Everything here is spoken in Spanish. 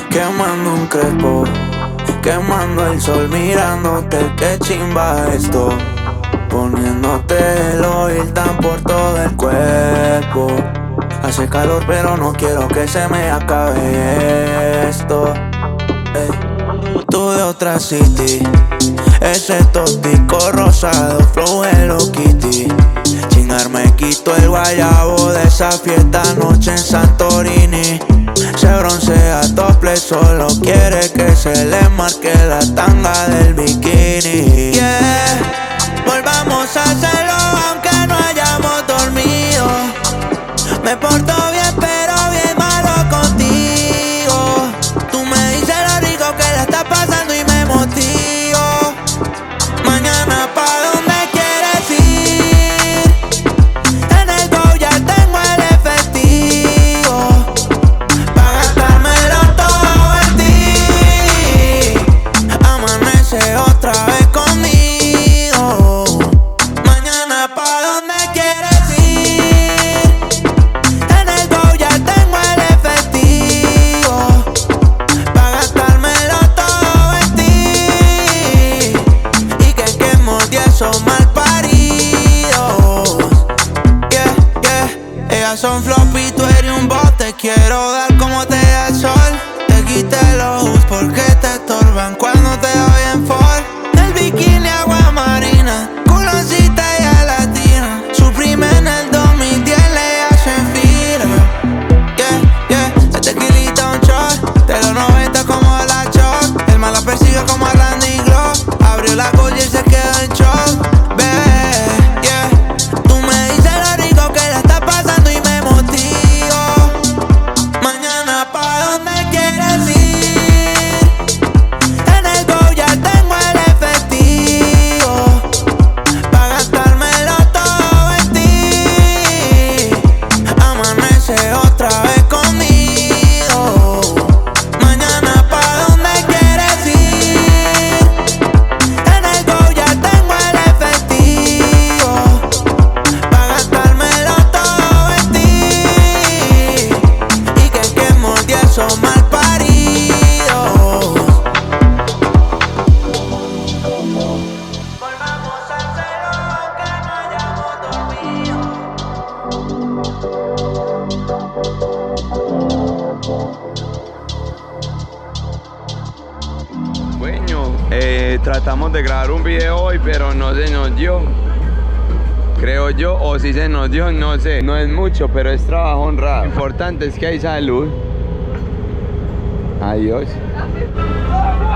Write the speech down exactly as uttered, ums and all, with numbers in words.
Quemando un crepo, quemando el sol, mirándote, qué chimba esto. Poniéndote el oil tan por todo el cuerpo. Hace calor pero no quiero que se me acabe esto. Ey. Tú de otra city, ese tóxico rosado, flow Hello Kitty. Chingar me quito el guayabo de esa fiesta anoche en Santorini. Se broncea topless, solo quiere que se le marque la tanga del bikini. Yeah, volvamos a hacerlo aunque no hayamos dormido. Me porto bien pero bien malo contigo. Tú me dices lo rico que la estás pasando y me motivo. Mañana pa' donde quieres ir. En el go ya tengo el efectivo pa' gastármelo todo en ti. Amanece otra vez conmigo. Mañana pa' donde quieres ir. En el go ya tengo el efectivo pa' gastármelo todo en ti. Y que quemos diez son mal paridos. Yeah, yeah. Ellas son floppy, tú eres un bot. Te quiero dar como te da el sol. Te quité los hoods porque te estorban cuando te doy en fall. El bikini agua marina, culoncita y a latina. Suprime en el dos mil diez le hacen fila. Yeah, yeah. Se te quilita un shot de los noventa como la Choc. El mal la persigue como a Randy Glock. Abrió la colla y se quedó en shock. Bebé, yeah. Tú me dices lo rico que la estás pasando y me motivo. Mañana pa' donde quieres ir. En el go ya tengo el efectivo pa' gastármelo todo en ti. Amanece otra vez conmigo. Mañana pa' donde quieres ir. En el go ya tengo el efectivo pa' gastármelo todo en ti. Y que quemos diez son mal paridos. Volvamos a hacerlo aunque no hayamos dormido. Bueno, eh, tratamos de grabar un video hoy, pero no se nos dio. Creo yo, o si se nos dio, no sé. No es mucho, pero es trabajo honrado. Lo importante es que hay salud. Adiós.